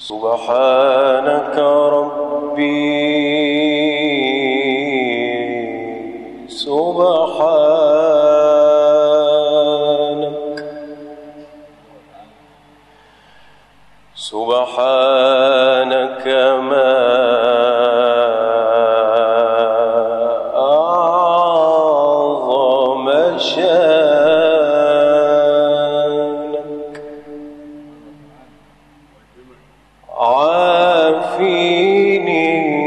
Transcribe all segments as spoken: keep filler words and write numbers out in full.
سبحانك ربي سبحانك سبحانك ما أعظم شانك عافيني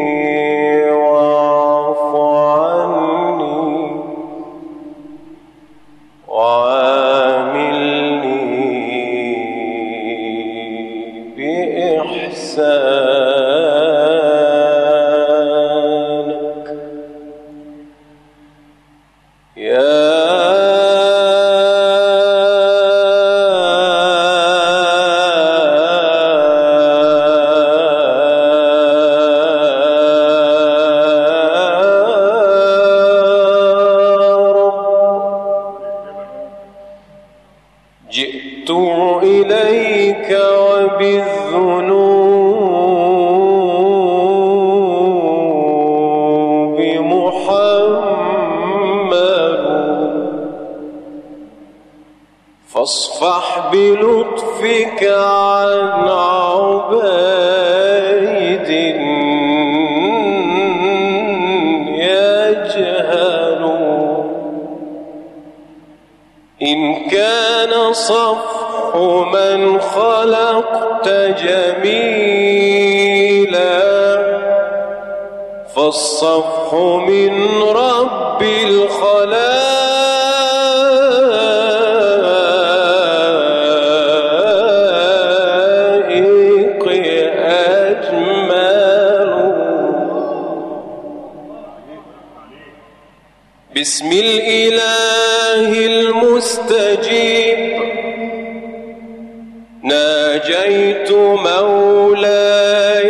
واعف عني وعاملني بإحسانك يا جئت إليك وبالذنوب محمل فاصفح بلطفك عن عبيد يجهل إن كان صفح من خلقت جميلا فالصفح من رب الخلائق أجمل بسم الإله المستجيب ناجيت مولاي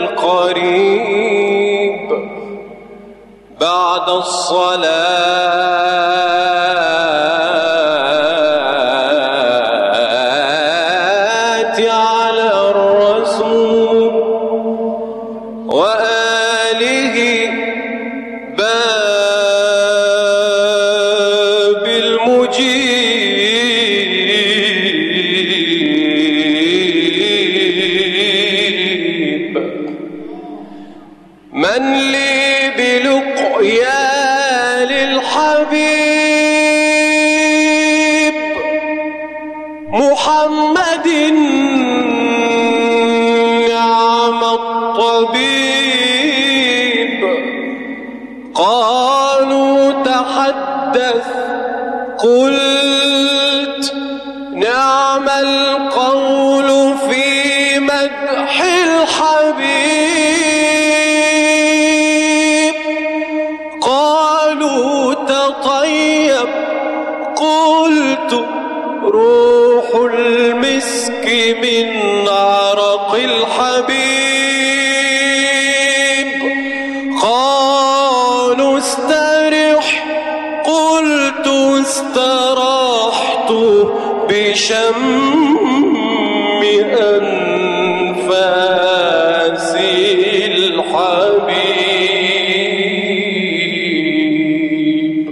القريب بعد الصلاة على الرسول وآله باب المجيب من لي بلقيا للحبيب محمد نعم الطبيب قالوا تحدث قلت نعم القول في مدح الحبيب قالوا تطيب قلت روح المسك من عرق الحبيب قالوا استرح قلت استراحت بشم أنفاس الحبيب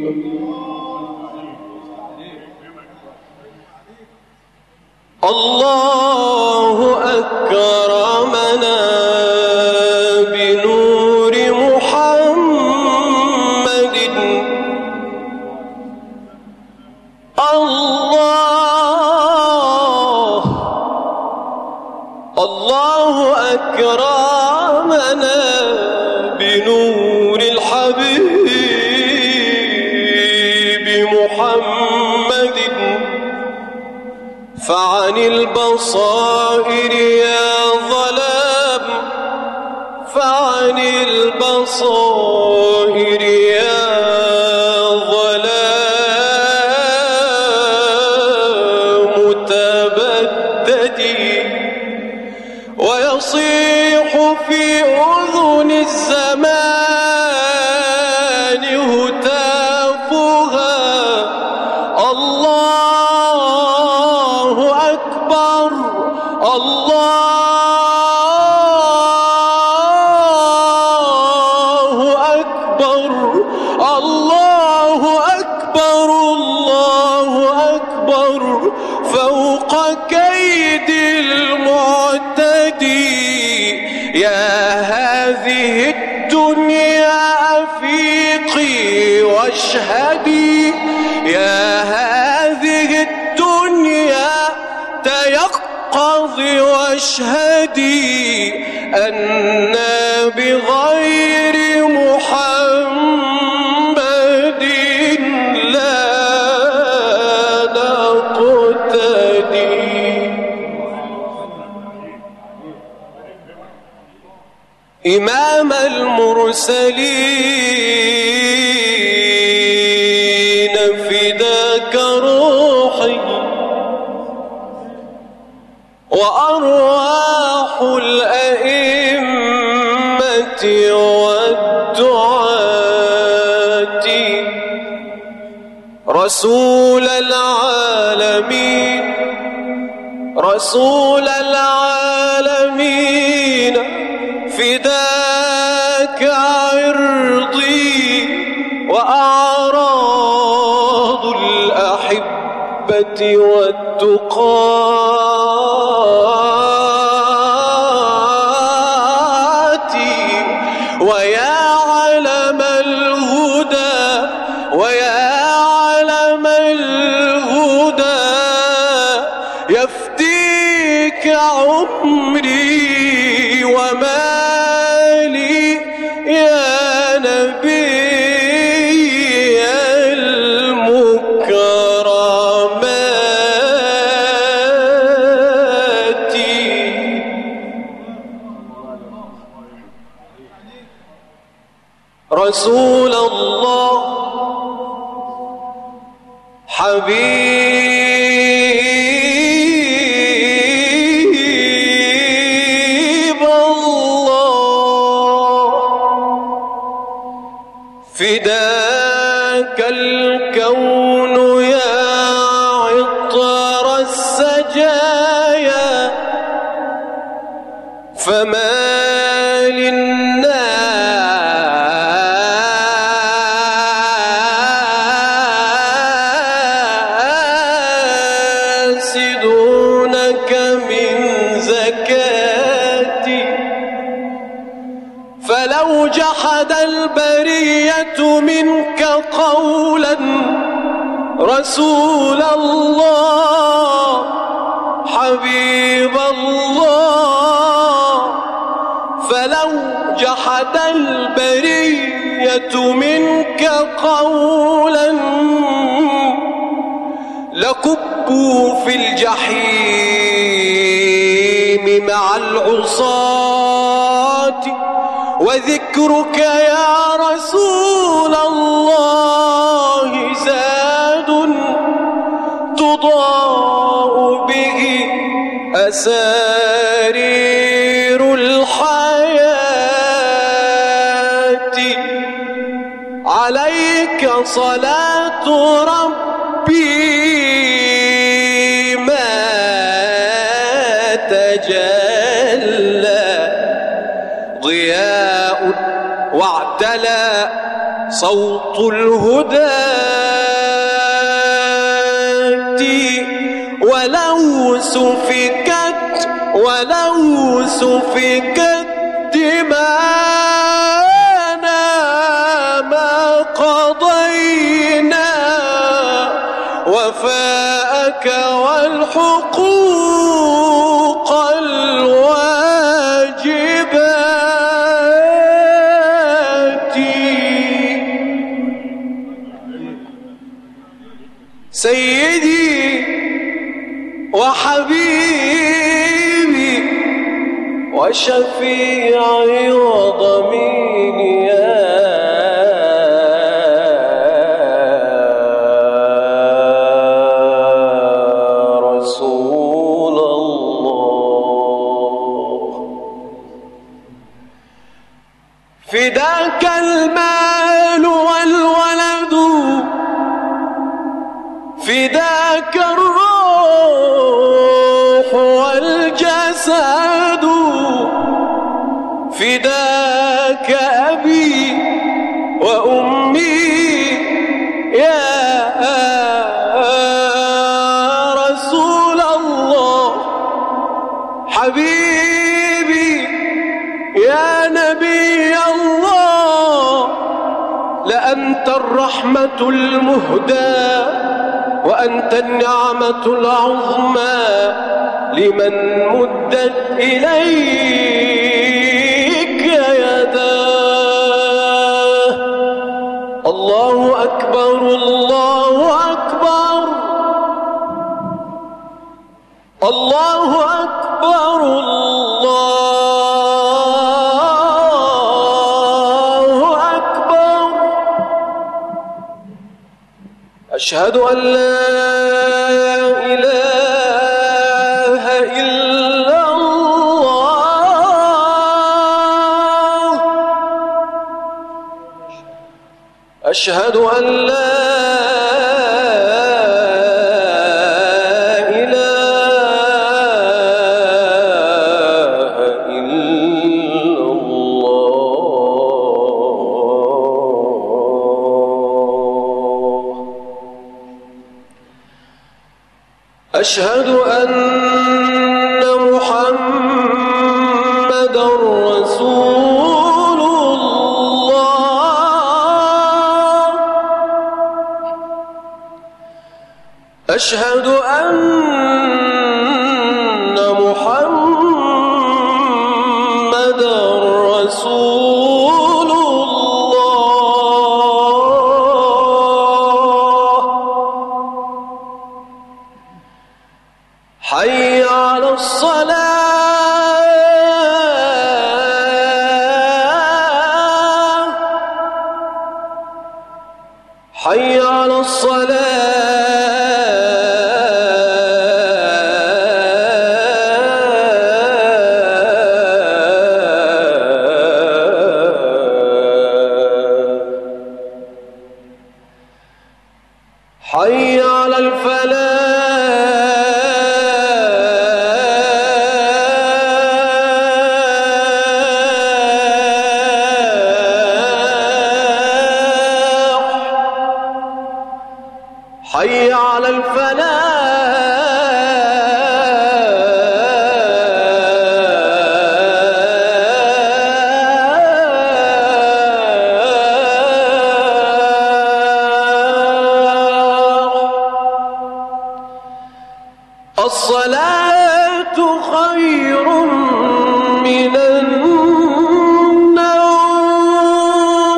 الله أكرمنا بنور محمد الله الله أكرمنا بنور الحبيب محمد فعن البصائر يا ظلام فعن البصائر يا ظلام تبددي ويصيح في أذن الزمان هتافها الله أكبر الله فوق كيد المعتدي. يا هذه الدنيا أفيقي واشهدي، يا هذه الدنيا تيقظي واشهدي أنا بغير محمد لا نقتدي. إمام المرسلين فداك روحي وأرواح الأئمة والدعاة. رسول العالمين رسول العالمين فداك عرضي وأعراض الأحبة والتقات. ويا علم الهدى ويا علم الهدى يفديك عمري ومالي يا نبي المكرمات. رسول الله حبيب الله فداك الكون يا عطر السجايا. فما للناس دونك من زكاتي. فلو جحد البرية منك قولا رسول الله حبيب الله، فلو جحد البرية منك قولا لكبوا في الجحيم مع العصاة. وذكرك يا رسول الله زاد تضاء به أسارير الحياة. عليك صلاة ربي ما تجلى ضياء واعتلى صوت الهداة. ولو سفكت ولو سفكت دماءنا ما قضينا وفاءك والحقوق الواجبات. سيدي وحبيبي وشفيعي وضميني يا رسول الله. فداك المال والولد فداك الروح والجسد فداك أبي وأمي يا رسول الله. حبيبي يا نبي الله، لأنت الرحمة المهدى وأنت النعمة العظمى لمن مدت إليك يداه. الله أكبر الله أكبر الله أكبر الله أكبر. أشهد أن لا إله إلا الله، أشهد أن لا أشهد أن محمدًا رسول الله، أشهد أن محمدًا رسول الله. حي على الصلاة، حي على الصلاة. حي على الفلاح، حي على الفلاح. الصلاة خير من النوم،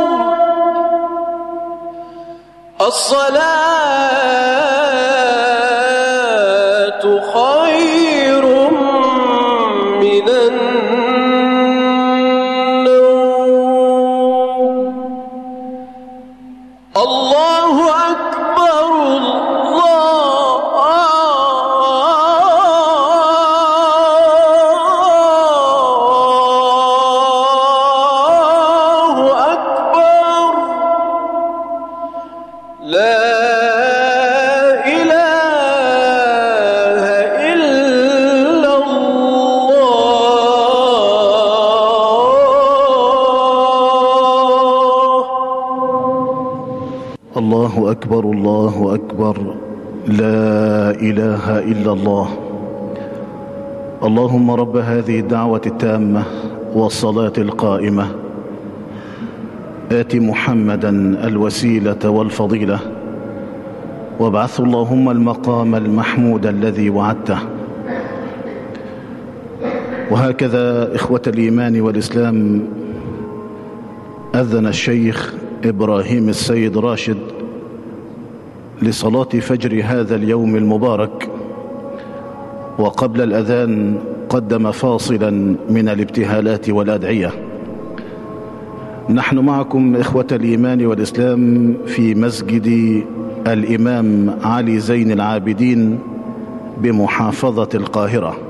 الصلاة خير من النوم. الله أكبر الله أكبر. لا إله إلا الله. الله أكبر الله أكبر. لا إله إلا الله. اللهم رب هذه الدعوة التامة والصلاة القائمة، آت محمدا الوسيلة والفضيلة وابعثه اللهم المقام المحمود الذي وعدته. وهكذا إخوة الإيمان والإسلام، أذن الشيخ إبراهيم السيد راشد لصلاة فجر هذا اليوم المبارك، وقبل الأذان قدم فاصلا من الابتهالات والأدعية. نحن معكم إخوة الإيمان والإسلام في مسجد الإمام علي زين العابدين بمحافظة القاهرة.